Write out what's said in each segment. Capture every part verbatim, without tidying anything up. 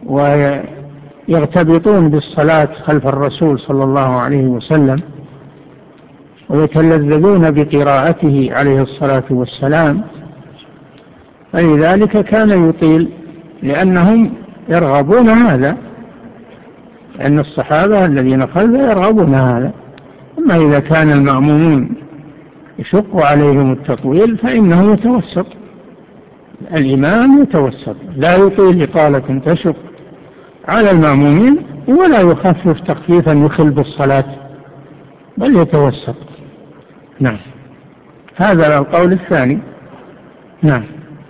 ويغتبطون بالصلاة خلف الرسول صلى الله عليه وسلم ويتلذذون بقراءته عليه الصلاة والسلام، فلذلك كان يطيل لأنهم يرغبون هذا، لأن الصحابة الذين خلفه يرغبون هذا. أما إذا كان المأمومون يشق عليهم التطويل فإنه يتوسط، الإمام يتوسط، لا يطيل إطالة تشق على المأمومين ولا يخفف تخفيفا يخل بالصلاة، بل يتوسط. نعم، هذا القول الثاني. نعم.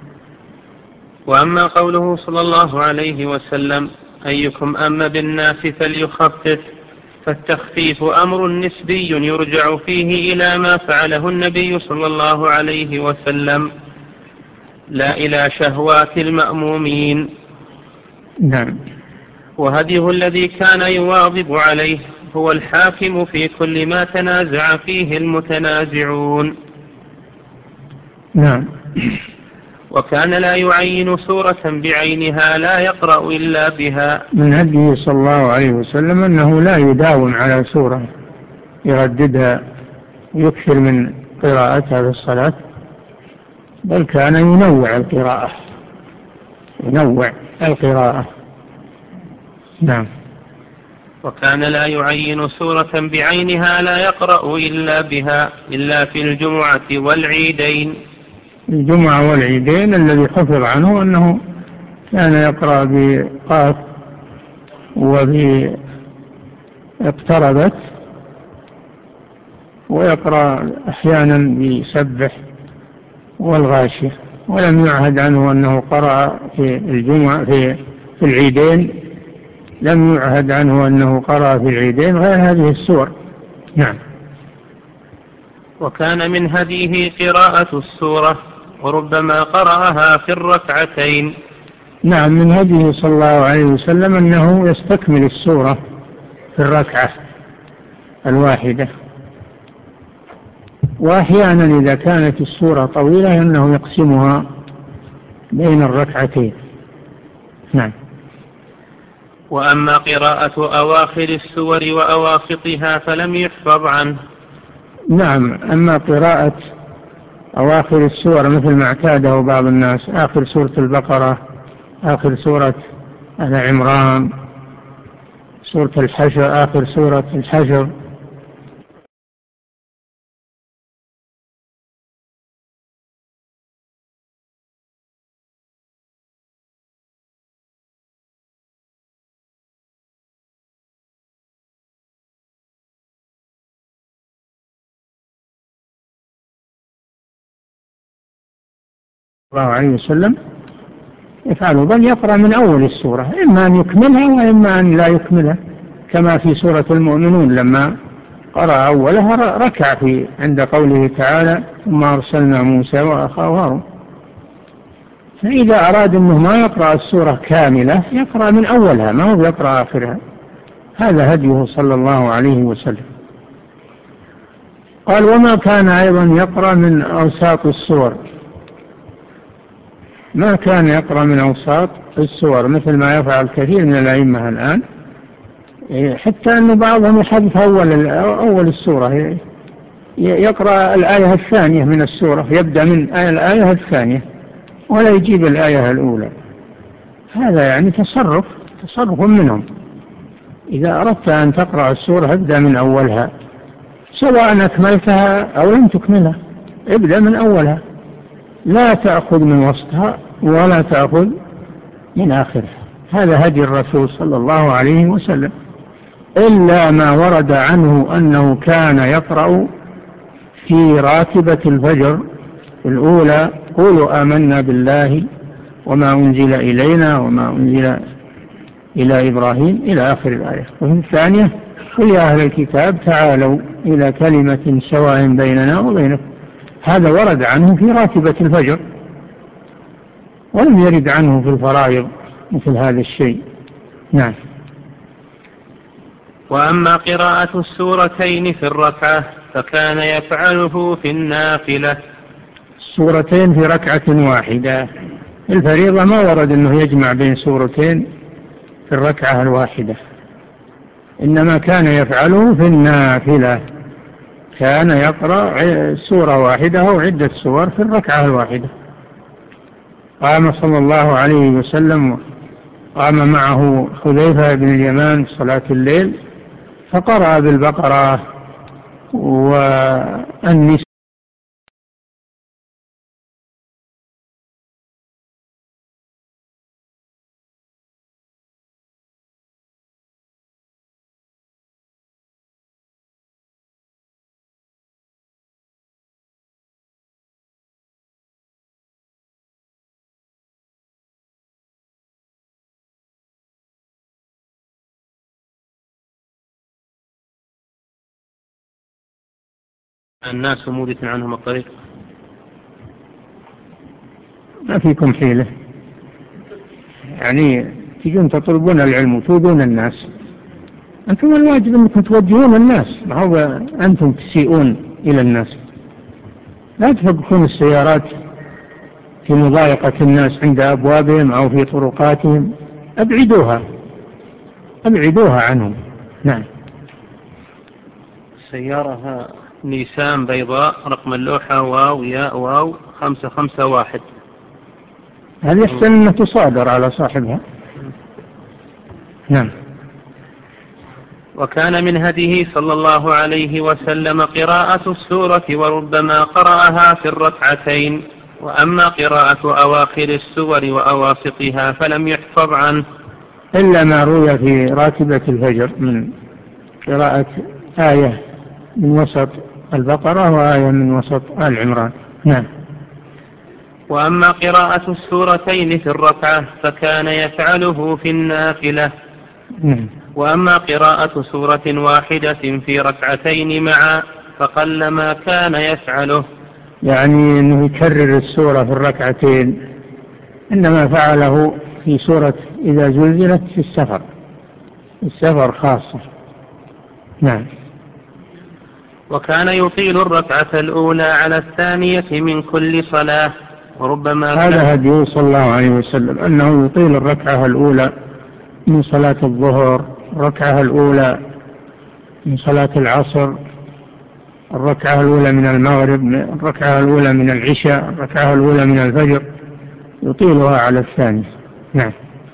وأما قوله صلى الله عليه وسلم أيكم أم بالناس فليخفف، فالتخفيف أمر نسبي يرجع فيه إلى ما فعله النبي صلى الله عليه وسلم لا إلى شهوات المأمومين. نعم. وهديه الذي كان يواظب عليه هو الحاكم في كل ما تنازع فيه المتنازعون. نعم. وكان لا يعين سورة بعينها لا يقرأ إلا بها. من هديه صلى الله عليه وسلم أنه لا يداوم على سورة يرددها ويكثر من قراءتها في الصلاة، بل كان ينوع القراءة ينوع القراءة. نعم. وكان لا يعين سورة بعينها لا يقرأ إلا بها إلا في الجمعة والعيدين. الجمعة والعيدين الذي حفظ عنه أنه كان يقرأ بقاف وباقتربت، ويقرأ أحيانا بسبح والغاشية، ولم يعهد عنه أنه قرأ في الجمعة في, في العيدين لم يعهد عنه أنه قرأ في العيدين غير هذه السور. نعم. وكان من هديه قراءة السورة وربما قرأها في الركعتين. نعم، من هديه صلى الله عليه وسلم أنه يستكمل السورة في الركعة الواحدة، وأحيانا إذا كانت السورة طويلة أنه يقسمها بين الركعتين. نعم. وأما قراءة أواخر السور وأواسطها فلم يحفظ عنه. نعم، أما قراءة أواخر السور مثل ما اعتاده بعض الناس، آخر سورة البقرة، آخر سورة آل عمران، سورة الحشر، آخر سورة الحشر، الله عليه وسلم يفعله، بل يقرأ من أول السورة، إما أن يكملها وإما أن لا يكملها، كما في سورة المؤمنون لما قرأ أولها ركع في عند قوله تعالى ثم أرسلنا موسى وأخاه هارون. فإذا أراد أنه ما يقرأ السورة كاملة يقرأ من أولها، ما هو يقرأ آخرها. هذا هديه صلى الله عليه وسلم. قال وما كان أيضا يقرأ من أوساط السور، ما كان يقرأ من أوساط السور مثل ما يفعل كثير من الأئمة الآن، حتى أن بعضهم يحذف أول أول السورة، يقرأ الآية الثانية من السورة، يبدأ من الآية الثانية ولا يجيب الآية الأولى. هذا يعني تصرف تصرف منهم. إذا أردت أن تقرأ السورة ابدأ من أولها، سواء أكملتها أو لم تكملها، ابدأ من أولها، لا تأخذ من وسطها ولا تأخذ من آخرها. هذا هدي الرسول صلى الله عليه وسلم، إلا ما ورد عنه أنه كان يقرأ في راتبة الفجر الأولى قولوا آمنا بالله وما أنزل إلينا وما أنزل إلى إبراهيم إلى آخر الآية، وفي الثانية قل يا أهل الكتاب تعالوا إلى كلمة سواء بيننا وبينكم. هذا ورد عنه في راتبة الفجر، ولم يرد عنه في الفرائض مثل هذا الشيء. نعم. وأما قراءة السورتين في الركعة فكان يفعله في النافلة. السورتين في ركعة واحدة، الفريضة ما ورد أنه يجمع بين سورتين في الركعة الواحدة، إنما كان يفعله في النافلة، كان يقرأ سورة واحدة أو عدة سور في الركعة الواحدة. قام صلى الله عليه وسلم، قام معه حذيفة بن اليمان صلاة الليل فقرأ بالبقرة والنساء. الناس مورث عنهم الطريق. ما فيكم حيلة، يعني تجون تطلبون العلم وتودون الناس، أنتم الواجب أنكم توجهون الناس، ما هو أنتم تسيئون إلى الناس. لا تفقفون السيارات في مضايقة الناس عند أبوابهم أو في طرقاتهم، أبعدوها أبعدوها عنهم. نعم. سيارة نيسان بيضاء، رقم اللوحة واو ياء واو خمسة خمسة واحد. هذه يحسن أنها تصادر على صاحبها. نعم. وكان من هديه صلى الله عليه وسلم قراءة السورة، وربما قرأها في الركعتين، وأما قراءة أواخر السور وأواسطها فلم يحفظ عنه إلا ما روي في راتبة الفجر من قراءة آية من وسط البقرة وآية من وسط آل عمران. نعم. وأما قراءة السورتين في الركعة فكان يفعله في النافلة. نعم. وأما قراءة سورة واحدة في ركعتين معا فقل ما كان يفعله، يعني أنه يكرر السورة في الركعتين، إنما فعله في سورة إذا زلزلت في السفر، السفر خاصة. نعم. وكان يطيل الركعة الأولى على الثانية من كل صلاة، وربما هذا هديه صلى الله عليه وسلم، أنه يطيل الركعة الأولى من صلاة الظهر، الركعة الأولى من صلاة العصر، الركعة الأولى من المغرب، الركعة الأولى من العشاء، الركعة الأولى من الفجر، يطيلها على الثانية. نعم.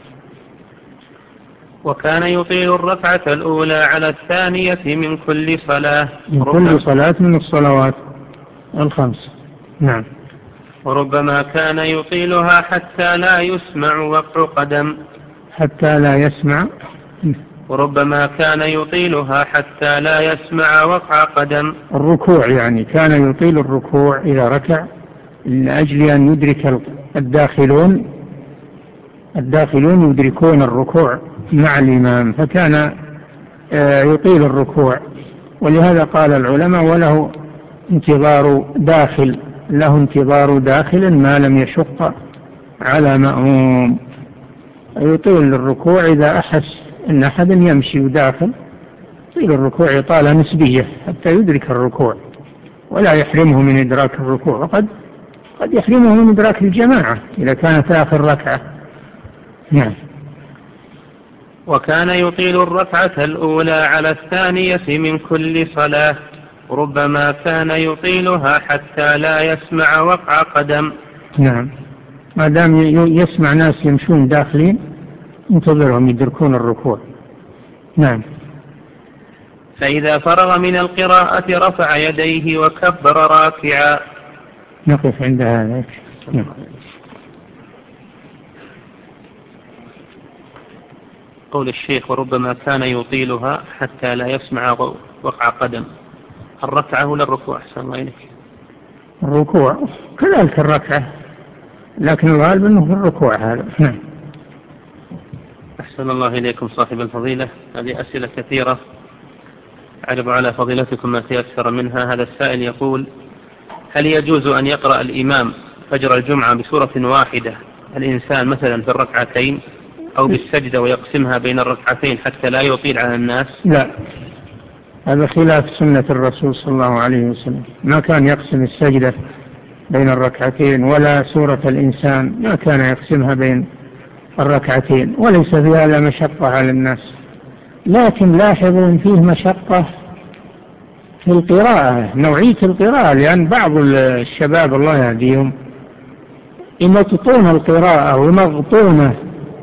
وكان يطيل الركعة الأولى على الثانية من كل صلاة، من كل صلاة من الصلوات الخمس. نعم. وربما كان يطيلها حتى لا يسمع وقع قدم حتى لا يسمع وربما كان يطيلها حتى لا يسمع وقع قدم الركوع، يعني كان يطيل الركوع إذا ركع من أجل أن يدرك الداخلون الداخلون يدركون الركوع مع الإمام، فكان يطيل الركوع. ولهذا قال العلماء وله انتظار داخل له انتظار داخل ما لم يشق على مأموم. يطيل الركوع إذا أحس أن أحد يمشي داخل، يطيل الركوع إطالة نسبية حتى يدرك الركوع ولا يحرمه من إدراك الركوع، وقد قد يحرمه من إدراك الجماعة إذا كانت آخر ركعة. نعم. وكان يطيل الركعة الأولى على الثانية من كل صلاة، ربما كان يطيلها حتى لا يسمع وقع قدم. نعم. ما دام يسمع ناس يمشون داخلين انتظرهم يدركون الركوع. نعم. فإذا فرغ من القراءة رفع يديه وكبر راكعا. نقف عند هذا. نعم. قول الشيخ وربما كان يطيلها حتى لا يسمع وقع قدم، الركعة ولا الركوع؟ أحسن الله إليك. الركوع كذلك الركعة، لكن الغالب أنه في الركوع هذا. نعم. أحسن الله إليكم صاحب الفضيلة. هذه أسئلة كثيرة أعرض على فضيلتكم ما تيسر منها. هذا السائل يقول: هل يجوز أن يقرأ الإمام فجر الجمعة بسورة واحدة الإنسان مثلا في الركعتين أو بالسجدة ويقسمها بين الركعتين حتى لا يطيل على الناس؟ لا، هذا خلاف سنة الرسول صلى الله عليه وسلم، ما كان يقسم السجدة بين الركعتين، ولا سورة الإنسان ما كان يقسمها بين الركعتين وليس في هذا مشقة على الناس، لكن لاحظوا أن فيه مشقة في القراءة، نوعية القراءة، لأن بعض الشباب الله يهديهم يمططون القراءة ويمغطونه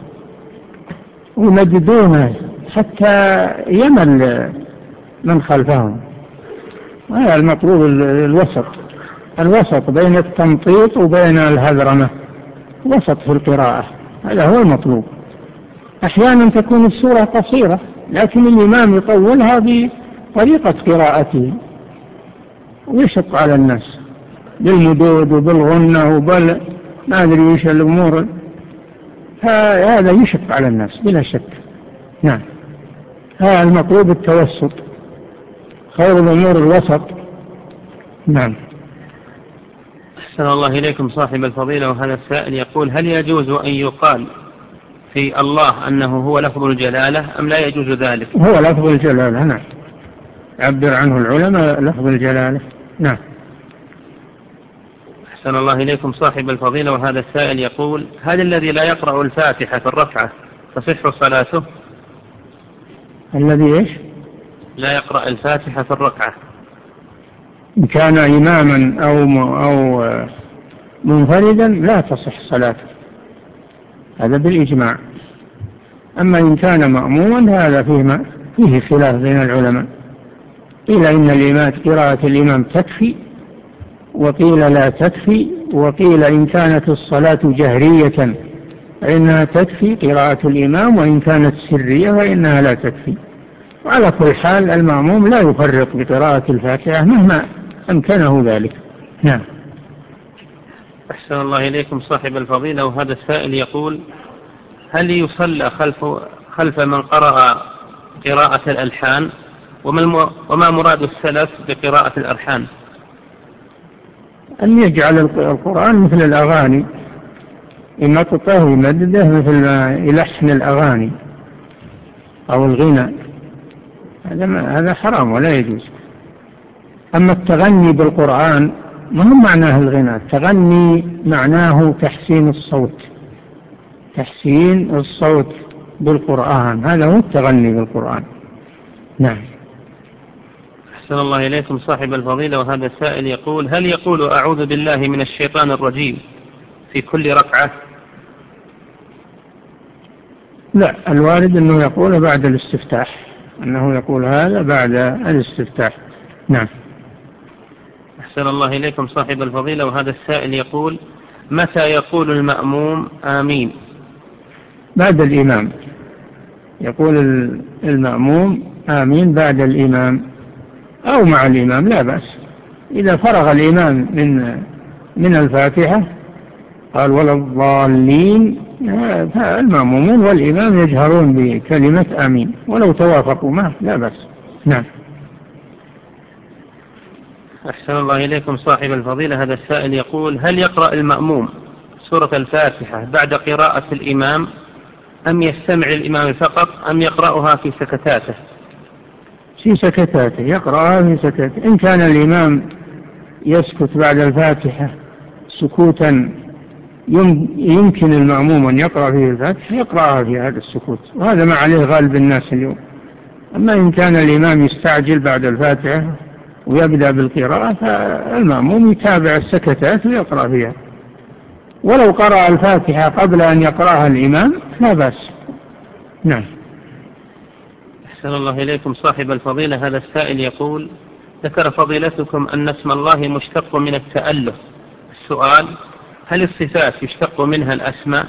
ويمددونه حتى يمل من خلفهم. وهذا المطلوب الوسط، الوسط بين التمطيط وبين الهذرمة، وسط في القراءة، هذا هو المطلوب. أحيانا تكون السورة قصيرة لكن الإمام يطولها بطريقة قراءته ويشق على الناس بالمدود وبالغنة وبال ما أدري وش الأمور، هذا يشق على الناس بلا شك. نعم، هذا المطلوب التوسط، خير الأمور الوسط. نعم. أحسن الله إليكم صاحب الفضيلة، وهذا السائل يقول: هل يجوز أن يقال في الله أنه هو لفظ الجلالة أم لا يجوز ذلك؟ هو لفظ الجلالة، نعم، عبر عنه العلماء لفظ الجلالة. نعم. أحسن الله إليكم صاحب الفضيلة، وهذا السائل يقول: هل الذي لا يقرأ الفاتحة في الركعة تصح صلاته؟ الذي إيش؟ لا يقرأ الفاتحة في الركعة، إن كان إماما أو أو منفردا لا تصح صلاته، هذا بالإجماع. أما إن كان مأموما هذا فيه فيه خلاف بين العلماء، قيل إن الإمام قراءة الإمام تكفي، وقيل لا تكفي، وقيل إن كانت الصلاة جهرية فإنها تكفي قراءة الإمام، وإن كانت سرية فإنها لا تكفي. وعلى كل حال المأموم لا يفرط بقراءة الفاتحة مهما أمكنه ذلك. نعم. أحسن الله إليكم صاحب الفضيلة، وهذا السائل يقول: هل يصلى خلف خلف من قرأ قراءة الألحان؟ وما مراد السلف بقراءة الألحان؟ أن يجعل القرآن مثل الأغاني، إما تطاه يمدده مثل ما يلحن الأغاني أو الغنى، هذا هذا حرام ولا يجوز. أما التغني بالقرآن ما هو معناه الغنى، التغني معناه تحسين الصوت، تحسين الصوت بالقرآن، هذا هو التغني بالقرآن. نعم. أحسن الله إليكم صاحب الفضيلة، وهذا السائل يقول: هل يقول أعوذ بالله من الشيطان الرجيم في كل ركعة؟ لا، الوارد أنه يقول بعد الاستفتاح، أنه يقول هذا بعد الاستفتاح. نعم. أحسن الله إليكم صاحب الفضيلة، وهذا السائل يقول: متى يقول المأموم آمين؟ بعد الإمام، يقول المأموم آمين بعد الإمام أو مع الإمام لا بأس. إذا فرغ الإمام من من الفاتحة قال ولا الضالين، فالمأمومون والإمام يجهرون بكلمة آمين ولو توافقوا معه لا بأس. نعم. أحسن الله إليكم صاحب الفضيلة، هذا السائل يقول: هل يقرأ المأموم سورة الفاتحة بعد قراءة الإمام أم يستمع الإمام فقط أم يقرأها في سكتاته؟ في سكتاته، يقرأها في سكتاته. إن كان الإمام يسكت بعد الفاتحة سكوتا يمكن المأموم أن يقرأ فيه الفاتحة يقرأها في هذا السكوت، وهذا ما عليه غالب الناس اليوم. أما إن كان الإمام يستعجل بعد الفاتحة ويبدأ بالقراءة فالمأموم يتابع السكتات ويقرأ فيها، ولو قرأ الفاتحة قبل أن يقرأها الإمام لا بأس. نعم. أحسن الله إليكم صاحب الفضيلة، هذا السائل يقول: ذكر فضيلتكم أن اسم الله مشتق من التأله، السؤال: هل الصفات يشتق منها الأسماء؟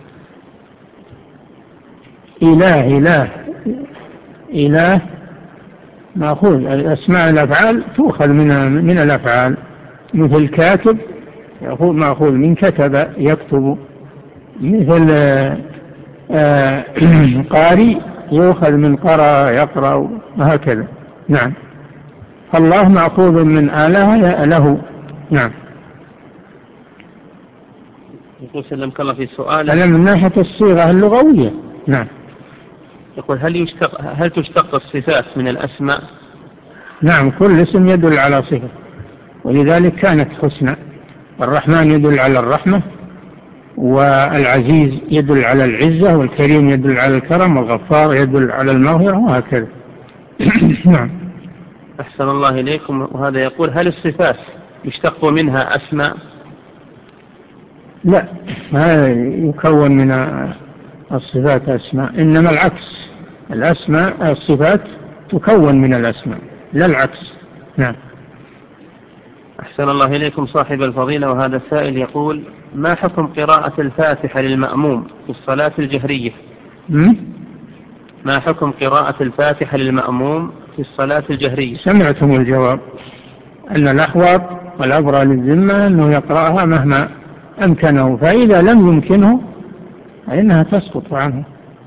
إله إله إله مأخوذ، الأسماء الأفعال تؤخذ من من الأفعال، مثل كاتب يقول مأخوذ من كتب يكتب، مثل آه قارئ يؤخذ من قرأ يقرأ، وهكذا. نعم. الله مأخوذ من آله له. نعم. يقول سلمك الله في سؤال هذا من ناحية الصيغة اللغوية. نعم. يقول: هل يشتق هل تشتق الصفات من الأسماء؟ نعم، كل اسم يدل على صفة، ولذلك كانت حسنى. الرحمن يدل على الرحمة، والعزيز يدل على العزة، والكريم يدل على الكرم، والغفار يدل على المغفرة، وهكذا. نعم. أحسن الله إليكم. وهذا يقول: هل الصفات يشتق منها أسماء؟ لا، ما يكون من الصفات أسماء، إنما العكس، الأسماء الصفات تكون من الأسماء، لا العكس. نعم. أحسن الله إليكم صاحب الفضيلة. وهذا السائل يقول: ما حكم قراءة الفاتحة للمأموم في الصلاة الجهرية؟ م? ما حكم قراءة الفاتحة للمأموم في الصلاة الجهرية؟ سمعتم الجواب، أن الأحوط والأبرى للذمة أنه يقرأها مهما أمكنه، فإذا لم يمكنه فإنها تسقط عنه.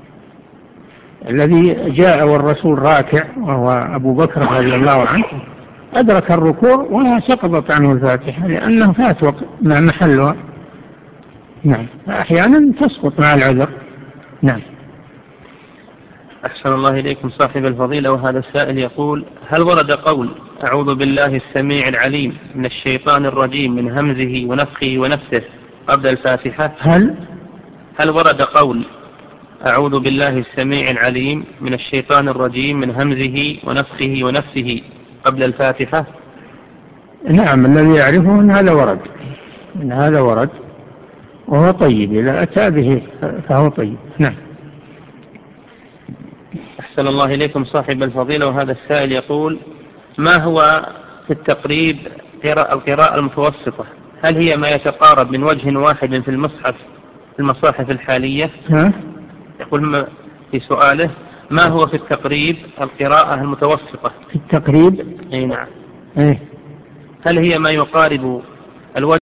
الذي جاء والرسول راكع وهو أبو بكر رضي الله عنه أدرك الركوع ولا سقطت عنه الفاتحة، لأنه فات وقت مع محلها. نعم. أحيانا تسقط مع العذر. نعم. أحسن الله إليكم صاحب الفضيلة. وهذا السائل يقول: هل ورد قول أعوذ بالله السميع العليم من الشيطان الرجيم من همزه ونفخه ونفثه قبل الفاتحة؟ هل هل ورد قول أعوذ بالله السميع العليم من الشيطان الرجيم من همزه ونفخه ونفثه قبل الفاتحة؟ نعم، الذي يعرفه أن هذا ورد، أن هذا ورد وهو طيب، إذا أتى به فهو طيب. نعم. أحسن الله إليكم صاحب الفضيلة. وهذا السائل يقول: ما هو في التقريب القراءة المتوسطة؟ هل هي ما يتقارب من وجه واحد في المصحف في المصاحف الحالية؟ ها؟ يقول في سؤاله: ما هو في التقريب القراءة المتوسطة؟ في التقريب؟ أي نعم. إيه؟ هل هي ما يقارب الوجه